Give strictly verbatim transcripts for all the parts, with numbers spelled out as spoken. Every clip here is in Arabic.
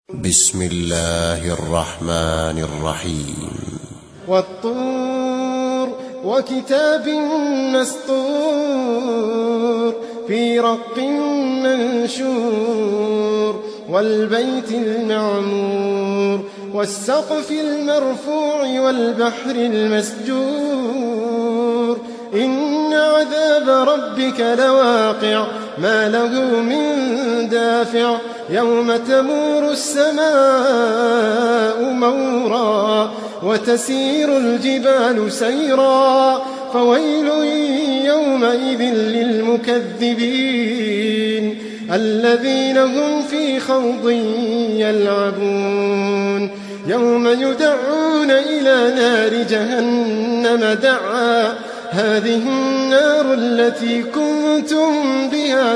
بسم الله الرحمن الرحيم. والطور وكتاب مسطور في رق منشور والبيت المعمور والسقف المرفوع والبحر المسجور إن عذاب ربك لواقع ما له من دافع يوم تمور السماء مورا وتسير الجبال سيرا فويل يومئذ للمكذبين الذين هم في خوض يلعبون يوم يدعون إلى نار جهنم دعا هذه النار التي كنتم بها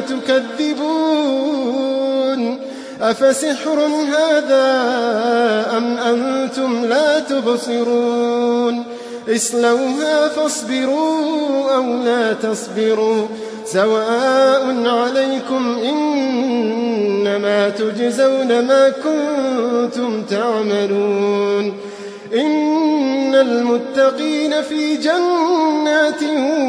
تكذبون أفسحر هذا أم أنتم لا تبصرون اصلوها فاصبروا أو لا تصبروا سواء عليكم إنما تجزون ما كنتم تعملون إن المتقين في جنات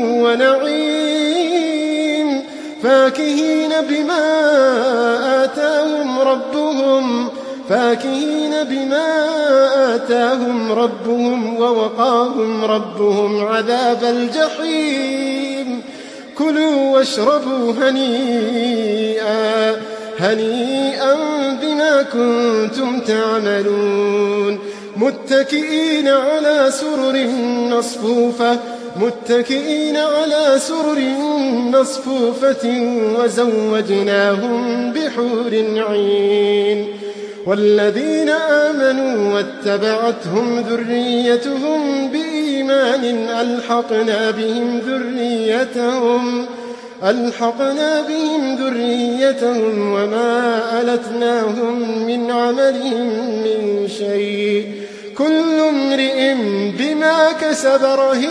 ونعيم فاكهين بما آتاهم ربهم فاكهين بما آتاهم ربهم ووقاهم ربهم عذاب الجحيم كلوا واشربوا هنيئا هنيئا بما كنتم تعملون متكئين على سرر مصفوفة متكئين على سرر مصفوفة وزوجناهم بحور عين والذين آمنوا واتبعتهم ذريتهم بإيمان ألحقنا بهم ذريتهم ألحقنا بهم ذريتهم وما ألتناهم من عملهم من شيء كل امرئ بما كسب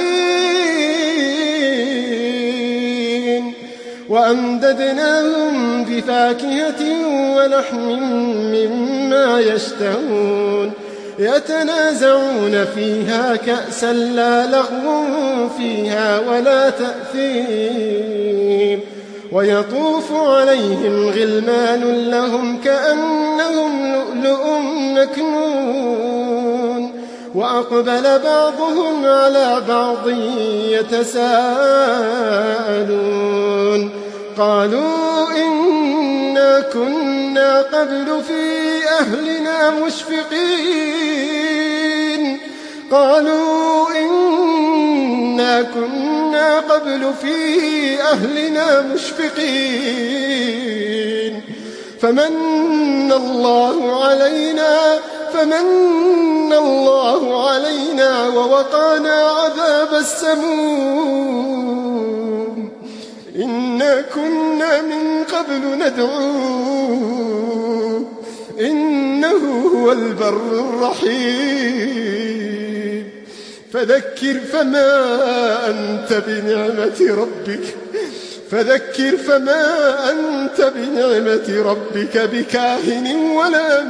رهين وأمددناهم بفاكهة ولحم مما يشتهون يتنازعون فيها كأسا لا لغو فيها ولا تأثيم ويطوف عليهم غلمان لهم كأنهم لؤلؤ مكنون وأقبل بعضهم على بعض يتساءلون قالوا إنا كنا قبل في أهلنا مشفقين قالوا إنا كنا قبل في أهلنا مشفقين فمن الله علينا فمن الله علينا ووقانا عذاب السموم إنا كنا من قبل ندعوه إنه هو البر الرحيم فذكر فما أنت بنعمة ربك فذكر فما أنت بنعمة ربك بكاهن ولا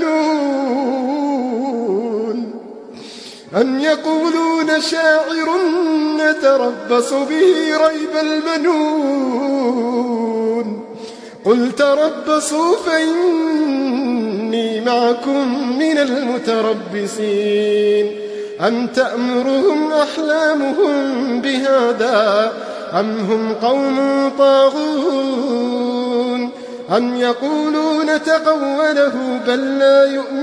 مجنون أم يقولون شاعر نتربص به ريب المنون قل تربصوا فإني معكم من المتربصين أم تأمرهم أحلامهم بهذا أم هم قوم طاغون أم يقولون تقوله بل لا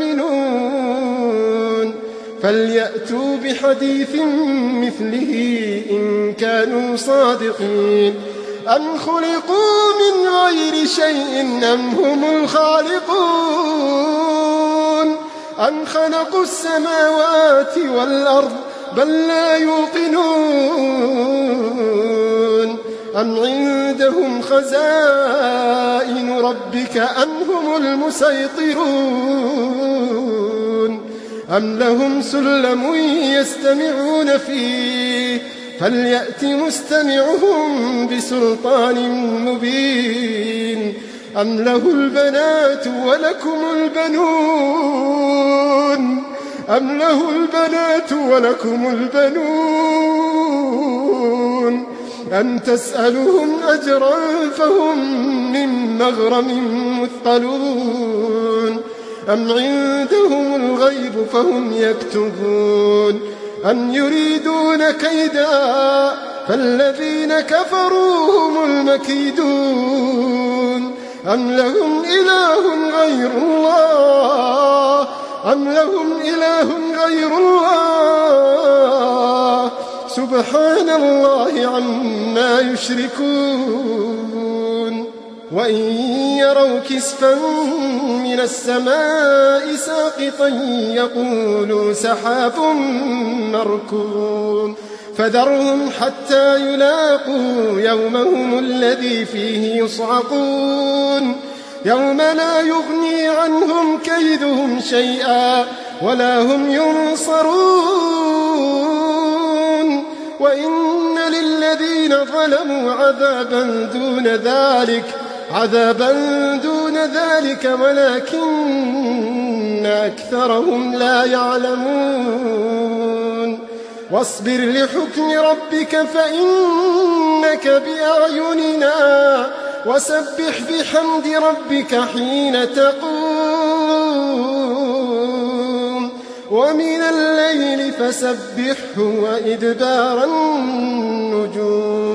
يؤمنون فليأتوا بحديث مثله إن كانوا صادقين أم خلقوا من غير شيء أم هم الخالقون أم خلقوا السماوات والأرض بل لا يوقنون أم عندهم خزائن ربك أم هم المسيطرون أم لهم سلم يستمعون فيه فليأت مستمعهم بسلطان مبين أم له البنات ولكم البنون أم له البنات ولكم البنون أم تسألهم أجرا فهم من مغرم مثقلون أم عندهم الغيب فهم يكتبون أم يريدون كيدا فالذين كفروا هم المكيدون أم لهم إله غير الله أم لهم إله غير الله سبحان الله عما يشركون وإن يروا كسفا من السماء ساقطا يقولوا سحاب مركوم فذرهم حتى يلاقوا يومهم الذي فيه يصعقون يوم لا يغني عنهم كيدهم شيئا ولا هم ينصرون وإن للذين ظلموا عذابا دون ذلك عذابا دون ذلك ولكن أكثرهم لا يعلمون واصبر لحكم ربك فإنك بأعيننا وسبح بحمد ربك حين تقوم ومن الليل فسبحه وإدبار النجوم